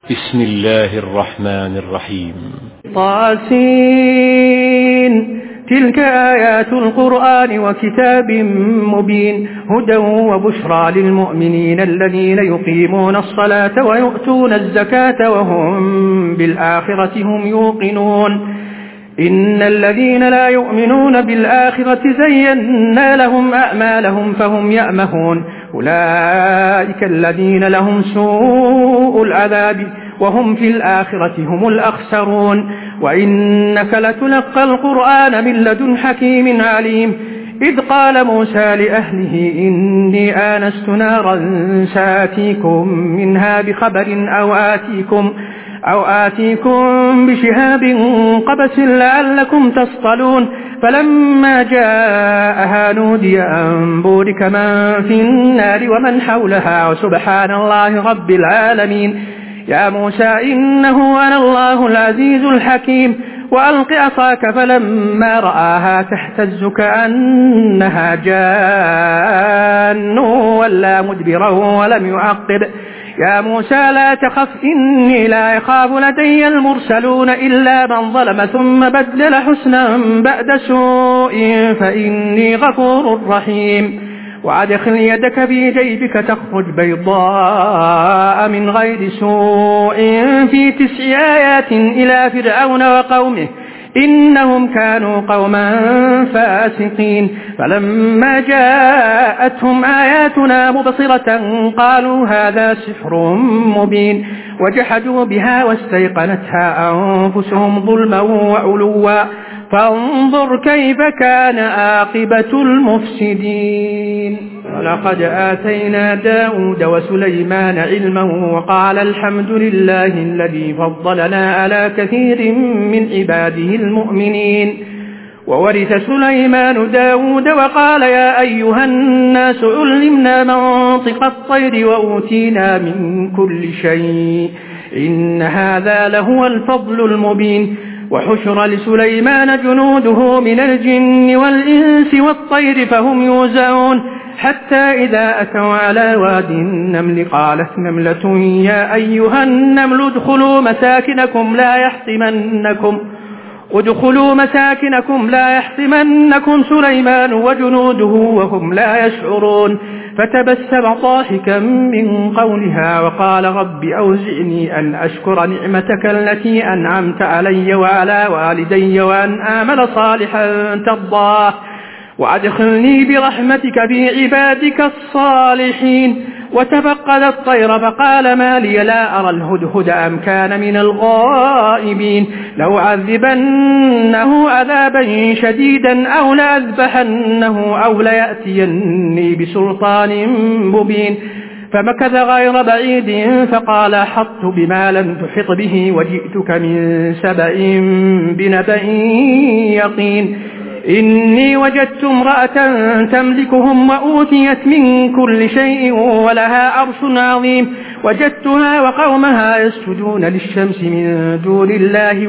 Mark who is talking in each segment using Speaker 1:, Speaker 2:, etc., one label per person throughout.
Speaker 1: بسم الله الرحمن الرحيم.
Speaker 2: طاسين. تلك آيات القرآن وكتاب مبين، هدى وبشرى للمؤمنين الذين يقيمون الصلاة ويؤتون الزكاة وهم بالآخرة هم يوقنون. إن الذين لا يؤمنون بالآخرة زينا لهم أعمالهم فهم يأمهون، أولئك الذين لهم سوء العذاب وهم في الآخرة هم الأخسرون. وإنك لتلقى القرآن من لدن حكيم عليم. إذ قال موسى لأهله إني آنست نارا سآتيكم منها بخبر أو آتيكم بشهاب قبس لعلكم تصطلون. فلما جاءها نودي أن بورك من في النار ومن حولها وسبحان الله رب العالمين. يا موسى إنه أنا الله العزيز الحكيم. وألق عصاك فلما رآها تهتز كأنها جان ولا مدبرا ولم يعقب. يا موسى لا تخف إني لا يخاف لدي المرسلون إلا من ظلم ثم بدل حسنا بعد سوء فإني غفور رحيم. وأدخل يدك في جيبك تخرج بيضاء من غير سوء في 9 آيات إلى فرعون وقومه إنهم كانوا قوما فاسقين. فلما جاءتهم آياتنا مبصرة قالوا هذا سحر مبين، وجحدوا بها واستيقنتها أنفسهم ظلما وعلوا فانظر كيف كان عاقبة المفسدين. ولقد آتينا داود وسليمان علما وقال الحمد لله الذي فضلنا على كثير من عباده المؤمنين. وورث سليمان داود وقال يا أيها الناس علمنا منطق الطير وأوتينا من كل شيء إن هذا لهو الفضل المبين. وحشر لسليمان جنوده من الجن والإنس والطير فهم يوزعون حتى إذا أتوا على واد النمل قالت نملة يا أيها النمل ادخلوا مساكنكم لا يحطمنكم سليمان وجنوده وهم لا يشعرون. فتبسم ضاحكا من قولها وقال رب أوزعني أن أشكر نعمتك التي أنعمت علي وعلى والدي وأن أعمل صالحا ترضاه وأدخلني برحمتك في عبادك الصالحين. وتفقد الطير فقال ما لي لا أرى الهدهد أم كان من الغائبين. لو عذبنه عذابا شديدا أو لأذبحنه أو ليأتيني بسلطان مبين. فمكث غير بعيد فقال أحطت بما لم تحط به وجئتك من سبأ بنبأ يقين. إني وجدت امرأة تملكهم وأوتيت من كل شيء ولها عرش عظيم. وجدتها وقومها يسجدون للشمس من دون الله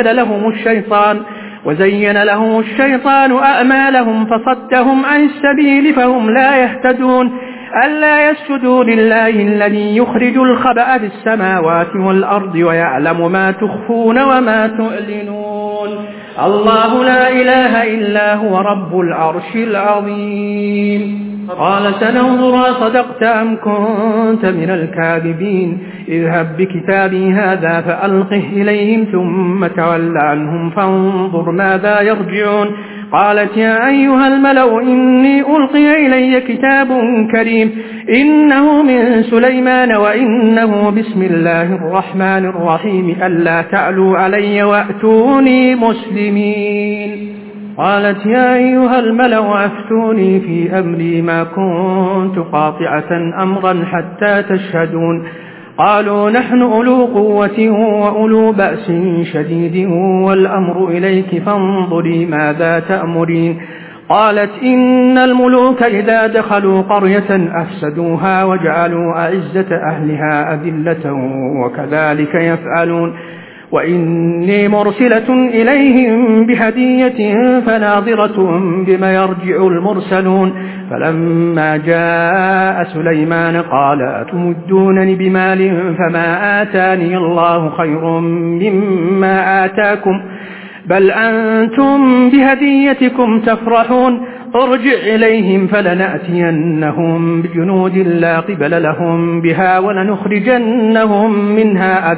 Speaker 2: وزين لهم الشيطان أعمالهم فصدهم عن السبيل فهم لا يهتدون. ألا يسجدوا لله الذي يخرج الخبأ في السماوات والأرض ويعلم ما تخفون وما تعلنون. الله لا إله إلا هو رب العرش العظيم. قال سننظر صدقت أم كنت من الكاذبين. اذهب بكتابي هذا فألقه إليهم ثم تول عنهم فانظر ماذا يرجعون. قالت يا أيها الملأ إني ألقي إلي كتاب كريم إنه من سليمان وإنه بسم الله الرحمن الرحيم ألا تعلوا علي وأتوني مسلمين. قالت يا أيها الملأ أفتوني في أمري ما كنت قاطعة أمرا حتى تشهدون. قالوا نحن أولو قوة وأولو بأس شديد والأمر إليك فانظري ماذا تأمرين. قالت إن الملوك إذا دخلوا قرية أفسدوها وجعلوا أعزة أهلها أذلة وكذلك يفعلون. وإني مرسلة إليهم بهدية فناظرة بما يرجع المرسلون. فلما جاء سليمان قال أتمدونني بمال فما آتاني الله خير مما آتاكم بل أنتم بهديتكم تفرحون. ارجع إليهم فلنأتينهم بجنود لا قبل لهم بها ولنخرجنهم منها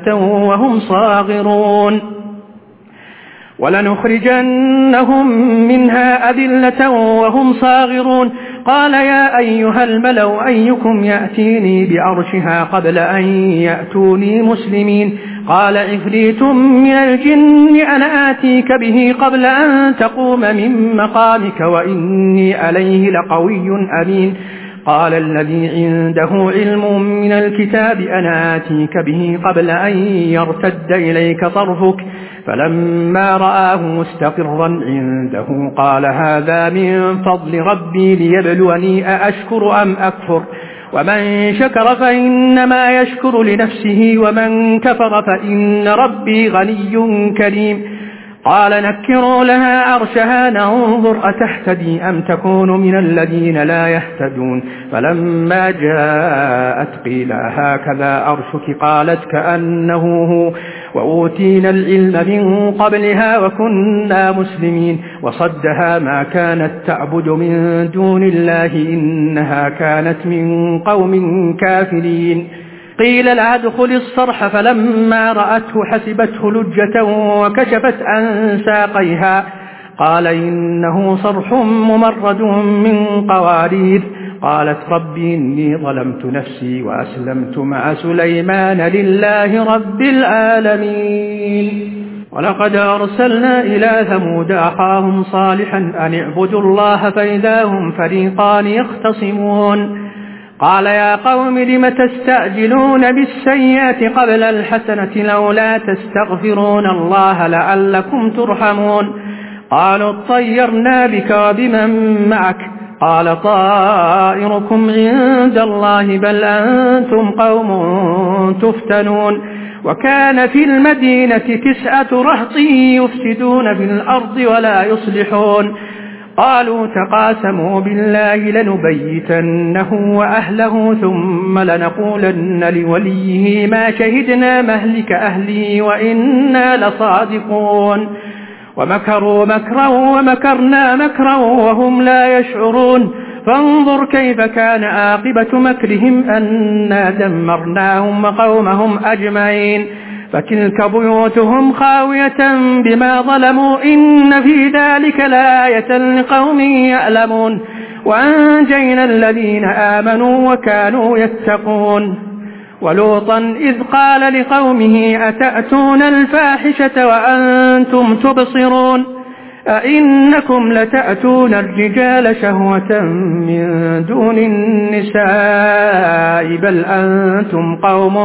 Speaker 2: أذلة وهم صاغرون. قال يا أيها الملأ أيكم يأتيني بعرشها قبل أن يأتوني مسلمين. قال عفريت من الجن أنا آتيك به قبل أن تقوم من مقامك وإني عليه لقوي أمين. قال الذي عنده علم من الكتاب أنا آتيك به قبل أن يرتد إليك طرفك فلما رآه مستقرا عنده قال هذا من فضل ربي ليبلوني أأشكر أم أكفر ومن شكر فإنما يشكر لنفسه ومن كفر فإن ربي غني كريم. قال نكروا لها عرشها ننظر أتهتدي أم تكون من الذين لا يهتدون. فلما جاءت قيل هكذا عرشك قالت كأنه هو وأوتينا العلم من قبلها وكنا مسلمين. وصدها ما كانت تعبد من دون الله إنها كانت من قوم كافرين. قيل لها ادخل الصرح فلما رأته حسبته لجة وكشفت عن ساقيها قال إنه صرح ممرد من قوارير. قالت ربي إني ظلمت نفسي وأسلمت مع سليمان لله رب العالمين. ولقد أرسلنا إلى ثمود أخاهم صالحا أن اعبدوا الله فإذا هم فريقان يختصمون. قال يا قوم لم تستعجلون بالسيئة قبل الحسنة لولا تستغفرون الله لعلكم ترحمون. قالوا اطيرنا بك وبمن معك قال طائركم عند الله بل أنتم قوم تفتنون. وكان في المدينة 9 رهط يفسدون في الأرض ولا يصلحون. قالوا تقاسموا بالله لنبيتنه وأهله ثم لنقولن لوليه ما شهدنا مهلك أهله وإنا لصادقون. ومكروا مكرا ومكرنا مكرا وهم لا يشعرون. فانظر كيف كان عاقبة مكرهم أنا دمرناهم وقومهم أجمعين. فتلك بيوتهم خاوية بما ظلموا إن في ذلك لآية لقوم يعلمون. وأنجينا الذين آمنوا وكانوا يتقون. ولوطا إذ قال لقومه أتأتون الفاحشة وأنتم تبصرون أئنكم لتأتون الرجال شهوة من دون النساء بل أنتم قوم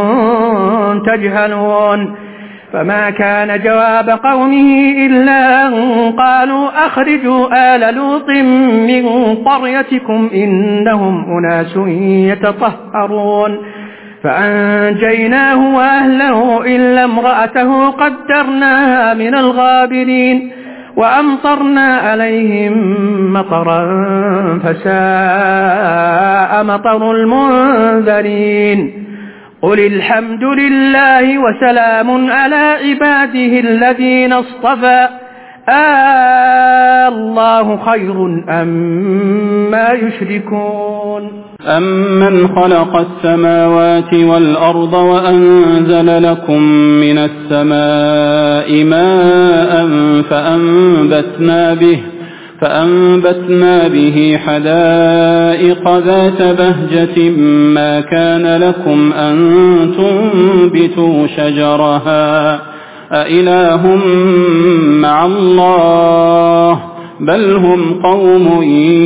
Speaker 2: تجهلون. فما كان جواب قومه إلا أن قالوا أخرجوا آل لوط من قريتكم إنهم أناس يتطهرون. فأنجيناه وأهله إلا امرأته قدرناها من الغابرين. وأمطرنا عليهم مطرا فساء مطر المنذرين. قل الحمد لله وسلام على عباده الذين اصطفى الله خير أما يشركون.
Speaker 3: أمن خلق السماوات والأرض وأنزل لكم من السماء ماء فأنبتنا به حدائق ذات بهجة ما كان لكم أن تنبتوا شجرها أإله مع الله بل هم قوم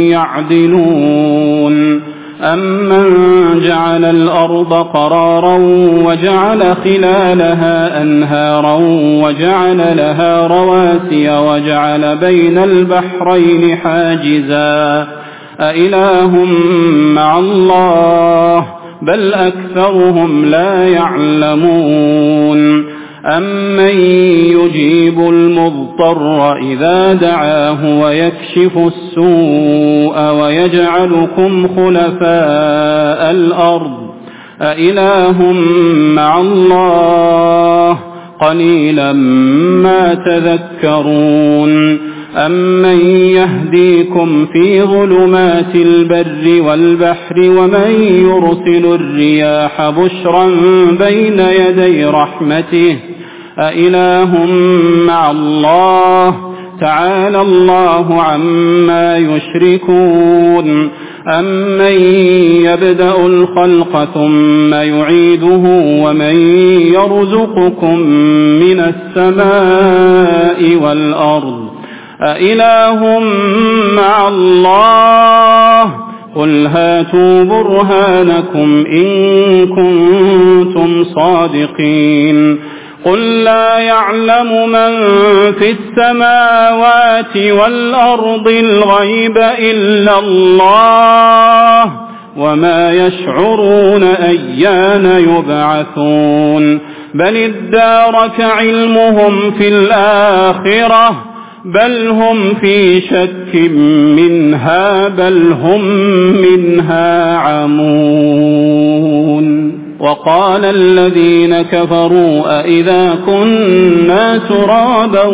Speaker 3: يعدلون. أمن جعل الأرض قرارا وجعل خلالها أنهارا وجعل لها رواسي وجعل بين البحرين حاجزا أإله مع الله بل أكثرهم لا يعلمون. أمن يجيب المضطر إذا دعاه ويكشف السوء ويجعلكم خلفاء الأرض أإله مع الله قليلا ما تذكرون أمن يهديكم في ظلمات البر والبحر ومن يرسل الرياح بشرا بين يدي رحمته أإله مع الله تعالى الله عما يشركون أمن يبدأ الخلق ثم يعيده ومن يرزقكم من السماء والأرض أإله مع الله قل هاتوا برهانكم إن كنتم صادقين قل لا يعلم من في السماوات والأرض الغيب إلا الله وما يشعرون أيان يبعثون بل ادارك علمهم في الآخرة بل هم في شك منها بل هم منها عمون وقال الذين كفروا أئذا كنا ترابا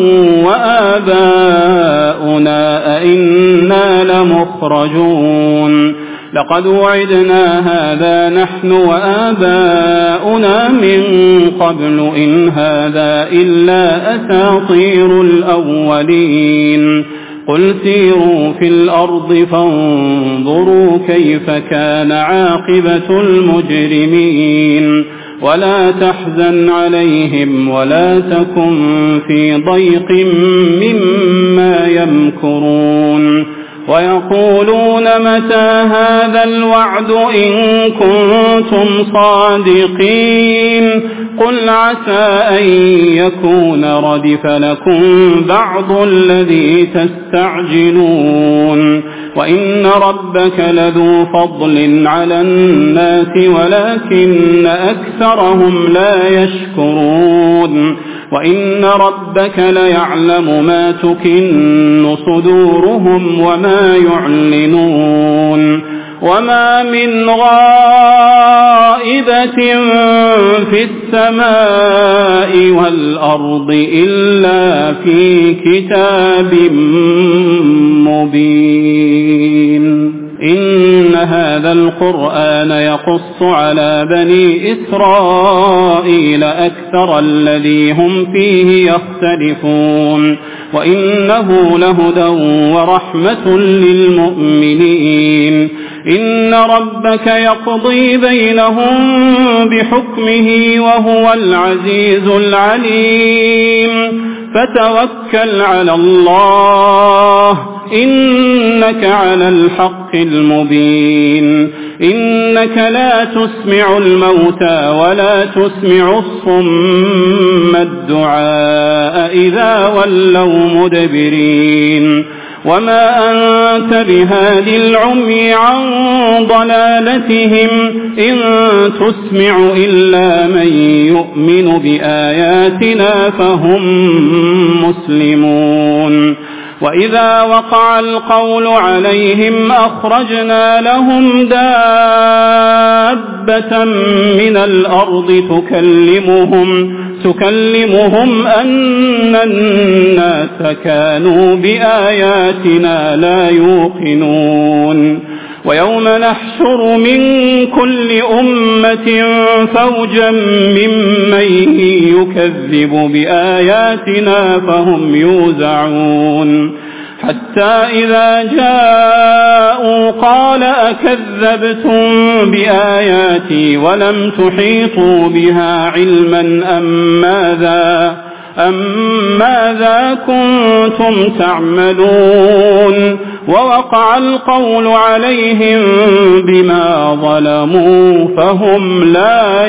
Speaker 3: وآباؤنا أئنا لمخرجون لقد وعدنا هذا نحن وآباؤنا من قبل إن هذا إلا أساطير الأولين قل سيروا في الأرض فانظروا كيف كان عاقبة المجرمين ولا تحزن عليهم ولا تكن في ضيق مما يمكرون ويقولون متى هذا الوعد إن كنتم صادقين قل عسى أن يكون ردف لكم بعض الذي تستعجلون وإن ربك لذو فضل على الناس ولكن أكثرهم لا يشكرون وإن ربك ليعلم ما تكن صدورهم وما يعلنون وما من غائبة في السماء والأرض إلا في كتاب مبين إن هذا القرآن يقص على بني إسرائيل أكثر الذي هم فيه يختلفون وإنه لهدى ورحمة للمؤمنين إن ربك يقضي بينهم بحكمه وهو العزيز العليم فتوكل على الله إنك على الحق المبين إنك لا تسمع الموتى ولا تسمع الصم الدعاء إذا ولوا مدبرين وما أنت بهادي العمي عن ضلالتهم إن تسمع إلا من يؤمن بآياتنا فهم مسلمون وإذا وقع القول عليهم أخرجنا لهم دابة من الأرض تكلمهم أن الناس كانوا بآياتنا لا يوقنون ويوم نحشر من كل أمة فوجا ممن يكذب بآياتنا فهم يوزعون حتى إذا جاءوا قال أكذبتم بآياتي ولم تحيطوا بها علما أم ماذا كنتم تعملون ووقع القول عليهم بما ظلموا فهم لا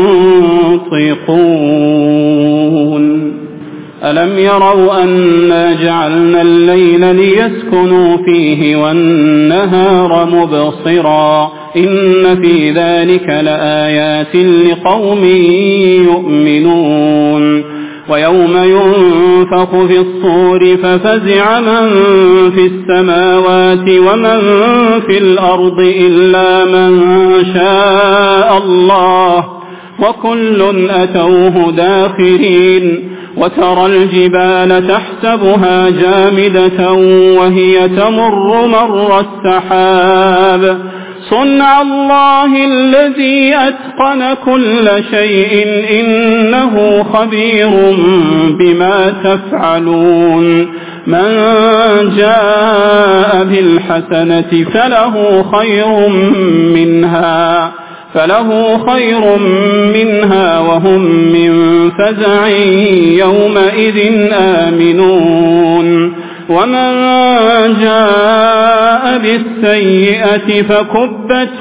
Speaker 3: ينطقون ألم يروا أنا جعلنا الليل ليسكنوا فيه والنهار مبصرا إن في ذلك لآيات لقوم يؤمنون ويوم ينفخ في الصور ففزع من في السماوات ومن في الأرض إلا من شاء الله وكل أتوه داخرين وترى الجبال تحسبها جامدة وهي تمر مر السحاب صنع الله الذي أتقن كل شيء إنه خبير بما تفعلون من جاء بالحسنة فله خير منها وهم من فزع يومئذ آمنون ومن جاء بالسيئة فكبت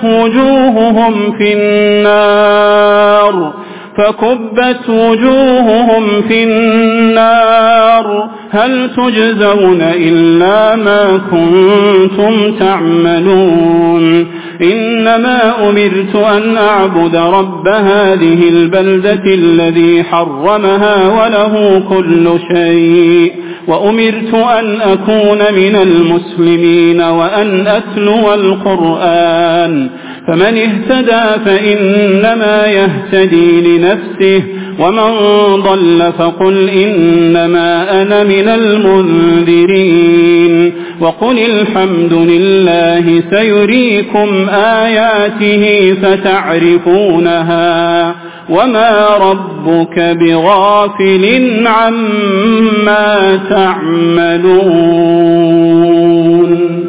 Speaker 3: وجوههم في النار هل تجزون إلا ما كنتم تعملون إنما أمرت أن أعبد رب هذه البلدة الذي حرمها وله كل شيء وأمرت أن أكون من المسلمين وأن أتلو القرآن فمن اهتدى فإنما يهتدي لنفسه ومن ضل فقل إنما أنا من المنذرين وقل الحمد لله سيريكم آياته فتعرفونها وما ربك بغافل عما تعملون.